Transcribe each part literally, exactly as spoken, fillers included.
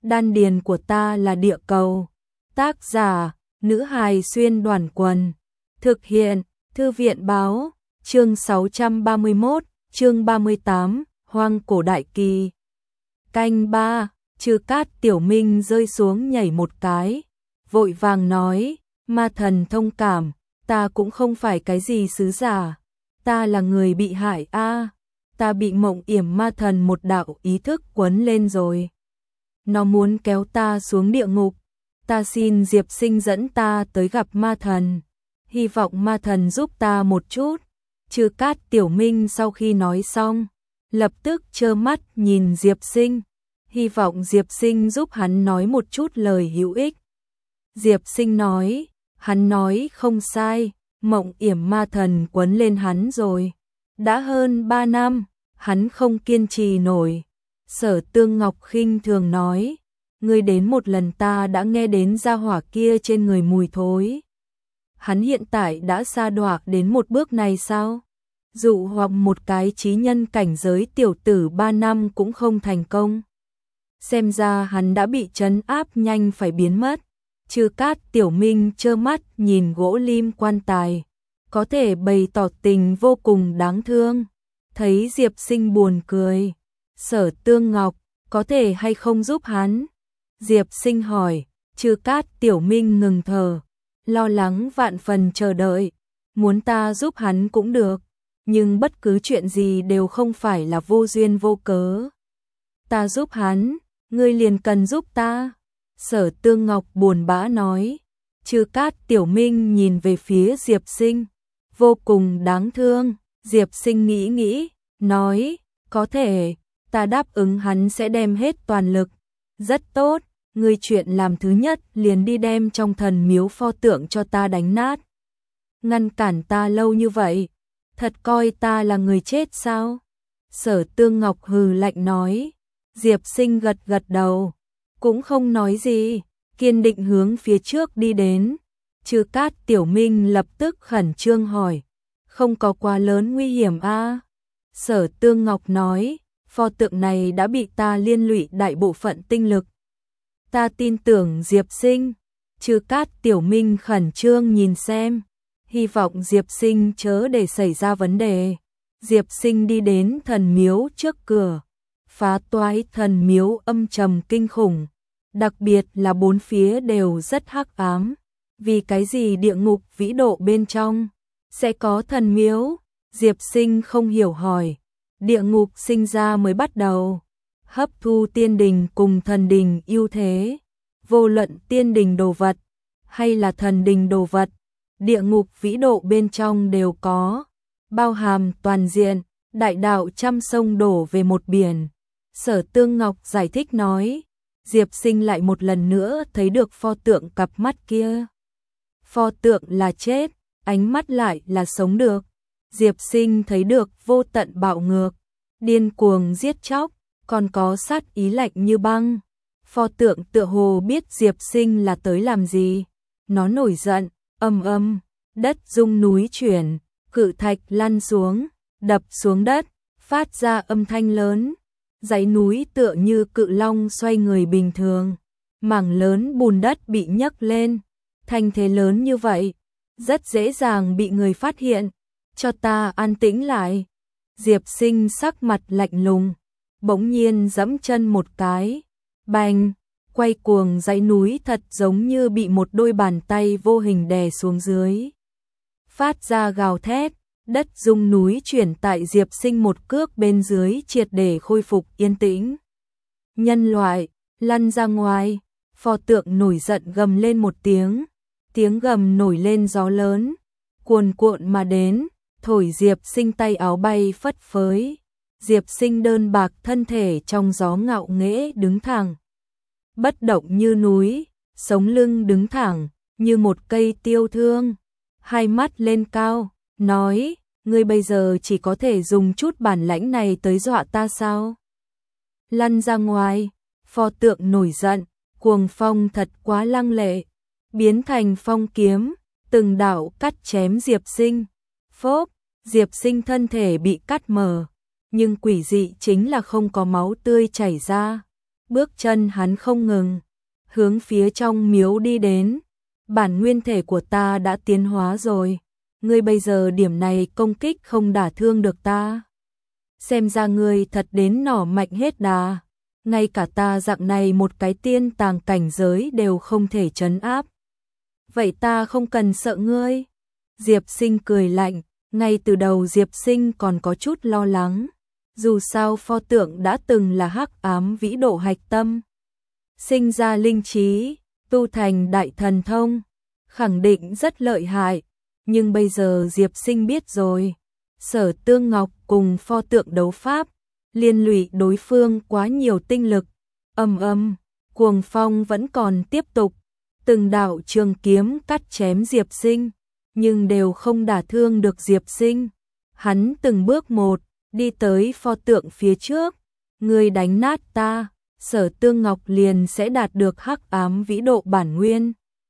Đan điền của ta là địa cầu. Tác giả, nữ hài xuyên đoàn quần. Thực hiện, thư viện báo, chương sáu trăm ba mươi mốt, chương ba mươi tám, hoang cổ đại kỳ. Canh ba, Trư Cát Tiểu Minh rơi xuống nhảy một cái, vội vàng nói, ma thần thông cảm, ta cũng không phải cái gì sứ giả, ta là người bị hại a, ta bị Mộng Yểm ma thần một đạo ý thức quấn lên rồi. Nó muốn kéo ta xuống địa ngục, ta xin Diệp Sinh dẫn ta tới gặp ma thần, hy vọng ma thần giúp ta một chút. Trư Cát Tiểu Minh sau khi nói xong, lập tức trơ mắt nhìn Diệp Sinh, hy vọng Diệp Sinh giúp hắn nói một chút lời hữu ích. Diệp Sinh nói, hắn nói không sai, Mộng Yểm ma thần quấn lên hắn rồi. Đã hơn ba năm, hắn không kiên trì nổi. Sở Tương Ngọc khinh thường nói, ngươi đến một lần ta đã nghe đến gia hỏa kia trên người mùi thối. Hắn hiện tại đã sa đọa đến một bước này sao? Dụ hoặc một cái trí nhân cảnh giới tiểu tử ba năm cũng không thành công. Xem ra hắn đã bị trấn áp nhanh phải biến mất. Trư Cát Tiểu Minh trơ mắt nhìn gỗ lim quan tài, có thể bày tỏ tình vô cùng đáng thương. Thấy Diệp Sinh buồn cười, Sở Tương Ngọc, có thể hay không giúp hắn? Diệp Sinh hỏi. Trư Cát Tiểu Minh ngừng thở, lo lắng vạn phần chờ đợi, muốn ta giúp hắn cũng được, nhưng bất cứ chuyện gì đều không phải là vô duyên vô cớ. Ta giúp hắn, ngươi liền cần giúp ta. Sở Tương Ngọc buồn bã nói. Trư Cát Tiểu Minh nhìn về phía Diệp Sinh, vô cùng đáng thương. Diệp Sinh nghĩ nghĩ, nói, có thể, ta đáp ứng hắn sẽ đem hết toàn lực. Rất tốt, ngươi chuyện làm thứ nhất liền đi đem trong thần miếu pho tượng cho ta đánh nát. Ngăn cản ta lâu như vậy, thật coi ta là người chết sao? Sở Tương Ngọc hừ lạnh nói. Diệp Sinh gật gật đầu, cũng không nói gì, kiên định hướng phía trước đi đến. Trư Cát Tiểu Minh lập tức khẩn trương hỏi, không có quá lớn nguy hiểm a? À? Sở Tương Ngọc nói, pho tượng này đã bị ta liên lụy đại bộ phận tinh lực. Ta tin tưởng Diệp Sinh. Trư Cát Tiểu Minh khẩn trương nhìn xem, hy vọng Diệp Sinh chớ để xảy ra vấn đề. Diệp Sinh đi đến thần miếu trước cửa, phá toái thần miếu âm trầm kinh khủng, đặc biệt là bốn phía đều rất hắc ám. Vì cái gì địa ngục vĩ độ bên trong sẽ có thần miếu? Diệp Sinh không hiểu hỏi. Địa ngục sinh ra mới bắt đầu, hấp thu tiên đình cùng thần đình ưu thế, vô luận tiên đình đồ vật hay là thần đình đồ vật, địa ngục vĩ độ bên trong đều có, bao hàm toàn diện, đại đạo trăm sông đổ về một biển. Sở Tương Ngọc giải thích nói. Diệp Sinh lại một lần nữa thấy được pho tượng cặp mắt kia. Pho tượng là chết, ánh mắt lại là sống được. Diệp Sinh thấy được vô tận bạo ngược, điên cuồng giết chóc, còn có sát ý lạnh như băng. Pho tượng tựa hồ biết Diệp Sinh là tới làm gì. Nó nổi giận, ầm ầm, đất rung núi chuyển, cự thạch lăn xuống, đập xuống đất, phát ra âm thanh lớn. Dãy núi tựa như cự long xoay người bình thường, mảng lớn bùn đất bị nhấc lên, thành thế lớn như vậy, rất dễ dàng bị người phát hiện. Cho ta an tĩnh lại. Diệp Sinh sắc mặt lạnh lùng, bỗng nhiên giẫm chân một cái, bành, quay cuồng dãy núi thật giống như bị một đôi bàn tay vô hình đè xuống dưới, phát ra gào thét. Đất rung núi chuyển tại Diệp Sinh một cước bên dưới triệt để khôi phục yên tĩnh. Nhân loại, lăn ra ngoài. Pho tượng nổi giận gầm lên một tiếng, tiếng gầm nổi lên gió lớn, cuồn cuộn mà đến, thổi Diệp Sinh tay áo bay phất phới. Diệp Sinh đơn bạc thân thể trong gió ngạo nghễ đứng thẳng, bất động như núi, sống lưng đứng thẳng như một cây tiêu thương, hai mắt lên cao, nói, ngươi bây giờ chỉ có thể dùng chút bản lãnh này tới dọa ta sao? Lăn ra ngoài. Pho tượng nổi giận, cuồng phong thật quá lăng lệ, biến thành phong kiếm, từng đạo cắt chém Diệp Sinh. Phốp, Diệp Sinh thân thể bị cắt mờ, nhưng quỷ dị chính là không có máu tươi chảy ra. bước chân hắn không ngừng, hướng phía trong miếu đi đến. Bản nguyên thể của ta đã tiến hóa rồi, ngươi bây giờ điểm này công kích không đả thương được ta. Xem ra ngươi thật đến nỏ mạnh hết đà, ngay cả ta dạng này một cái tiên tàng cảnh giới đều không thể trấn áp. Vậy ta không cần sợ ngươi. Diệp Sinh cười lạnh, ngay từ đầu Diệp Sinh còn có chút lo lắng. Dù sao pho tượng đã từng là hắc ám vĩ độ hạch tâm. Sinh ra linh trí, tu thành đại thần thông, khẳng định rất lợi hại. Nhưng bây giờ Diệp Sinh biết rồi, Sở Tương Ngọc cùng pho tượng đấu pháp, liên lụy đối phương quá nhiều tinh lực. Ầm ầm, cuồng phong vẫn còn tiếp tục, từng đạo trường kiếm cắt chém Diệp Sinh, nhưng đều không đả thương được Diệp Sinh. Hắn từng bước một, đi tới pho tượng phía trước, ngươi đánh nát ta, Sở Tương Ngọc liền sẽ đạt được hắc ám vĩ độ bản nguyên.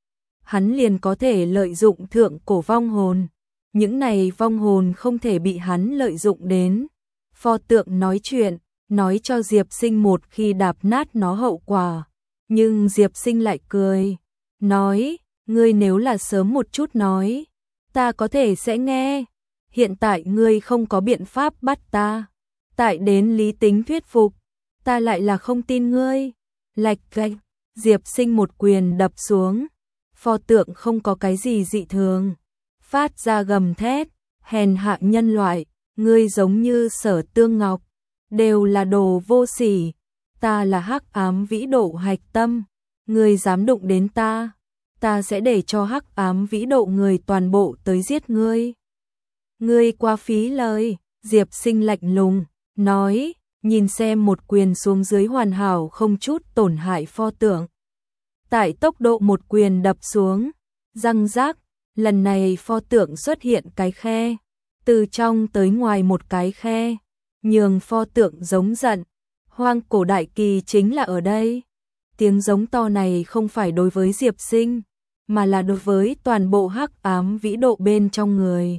Hắn liền có thể lợi dụng thượng cổ vong hồn, những này vong hồn không thể bị hắn lợi dụng đến. Pho tượng nói chuyện, nói cho Diệp Sinh một khi đạp nát nó hậu quả, nhưng Diệp Sinh lại cười, nói, ngươi nếu là sớm một chút nói, ta có thể sẽ nghe. Hiện tại ngươi không có biện pháp bắt ta, tại đến lý tính thuyết phục, ta lại là không tin ngươi. Lạch cạch, Diệp Sinh một quyền đập xuống, pho tượng không có cái gì dị thường, phát ra gầm thét, hèn hạ nhân loại, ngươi giống như Sở Tương Ngọc, đều là đồ vô sỉ, ta là hắc ám vĩ độ hạch tâm, ngươi dám đụng đến ta, ta sẽ để cho hắc ám vĩ độ người toàn bộ tới giết ngươi. Ngươi quá phí lời, Diệp Sinh lạnh lùng, nói, nhìn xem một quyền xuống dưới hoàn hảo không chút tổn hại pho tượng. Tại tốc độ một quyền đập xuống, răng rác, lần này pho tượng xuất hiện cái khe, từ trong tới ngoài một cái khe, nhường pho tượng giống giận, hoang cổ đại kỳ chính là ở đây. Tiếng giống to này không phải đối với Diệp Sinh, mà là đối với toàn bộ hắc ám vĩ độ bên trong người.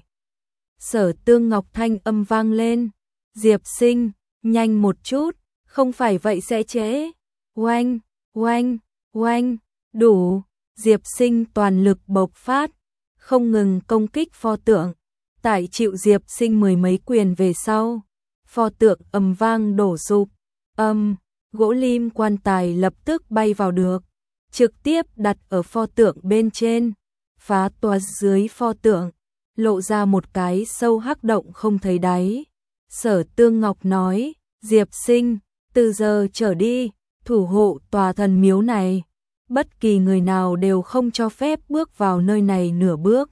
Sở Tương Ngọc thanh âm vang lên, Diệp Sinh, nhanh một chút, không phải vậy sẽ trễ. Oanh, oanh, oanh, đủ. Diệp Sinh toàn lực bộc phát, không ngừng công kích pho tượng. Tại chịu Diệp Sinh mười mấy quyền về sau, pho tượng ầm vang đổ sụp. Âm, gỗ lim quan tài lập tức bay vào được, trực tiếp đặt ở pho tượng bên trên, phá toa dưới pho tượng, lộ ra một cái sâu hắc động không thấy đáy. Sở Tương Ngọc nói, Diệp Sinh, từ giờ trở đi, thủ hộ tòa thần miếu này, bất kỳ người nào đều không cho phép bước vào nơi này nửa bước.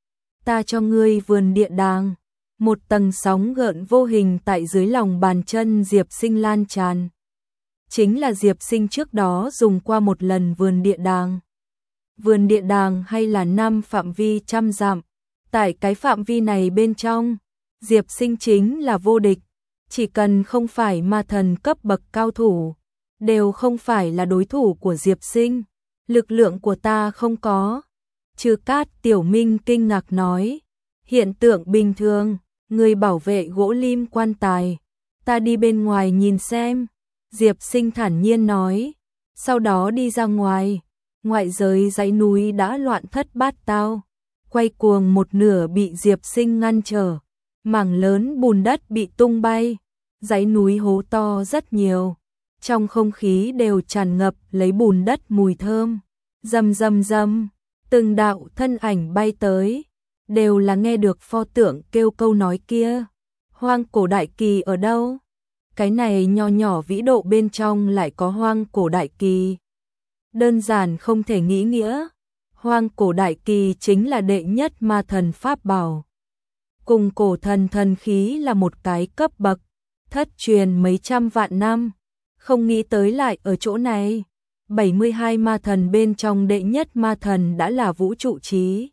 Ta cho ngươi vườn địa đàng. Một tầng sóng gợn vô hình tại dưới lòng bàn chân Diệp Sinh lan tràn. Chính là Diệp Sinh trước đó dùng qua một lần vườn địa đàng. Vườn địa đàng hay là năm phạm vi trăm dặm. Tại cái phạm vi này bên trong, Diệp Sinh chính là vô địch. Chỉ cần không phải ma thần cấp bậc cao thủ, đều không phải là đối thủ của Diệp Sinh. Lực lượng của ta không có. Trừ Cát Tiểu Minh kinh ngạc nói, hiện tượng bình thường, người bảo vệ gỗ lim quan tài, ta đi bên ngoài nhìn xem. Diệp Sinh thản nhiên nói, sau đó đi ra ngoài, ngoại giới dãy núi đã loạn thất bát tao, quay cuồng một nửa bị Diệp Sinh ngăn trở, mảng lớn bùn đất bị tung bay, dãy núi hố to rất nhiều, trong không khí đều tràn ngập lấy bùn đất mùi thơm, rầm rầm rầm, từng đạo thân ảnh bay tới, đều là nghe được pho tượng kêu câu nói kia, hoang cổ đại kỳ ở đâu? Cái này nho nhỏ vĩ độ bên trong lại có hoang cổ đại kỳ. Đơn giản không thể nghĩ nghĩa, hoang cổ đại kỳ chính là đệ nhất ma thần pháp bảo. Cùng cổ thần thần khí là một cái cấp bậc, thất truyền mấy trăm vạn năm, không nghĩ tới lại ở chỗ này. bảy mươi hai ma thần bên trong đệ nhất ma thần đã là vũ trụ trí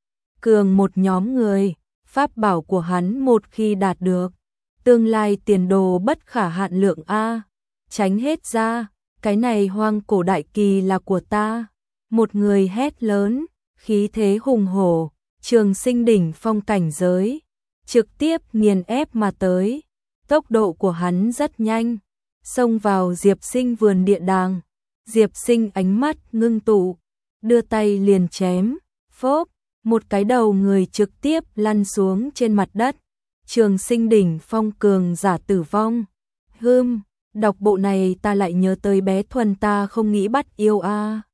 cường một nhóm người, pháp bảo của hắn một khi đạt được, tương lai tiền đồ bất khả hạn lượng a. Tránh hết ra, cái này hoang cổ đại kỳ là của ta. Một người hét lớn, khí thế hùng hổ, Trường Sinh đỉnh phong cảnh giới, trực tiếp nghiền ép mà tới. Tốc độ của hắn rất nhanh, xông vào Diệp Sinh vườn địa đàng. Diệp Sinh ánh mắt ngưng tụ, đưa tay liền chém, phốp, một cái đầu người trực tiếp lăn xuống trên mặt đất. Trường Sinh đỉnh phong cường giả tử vong. Hừm, đọc bộ này ta lại nhớ tới bé Thuần ta không nghĩ bắt yêu a.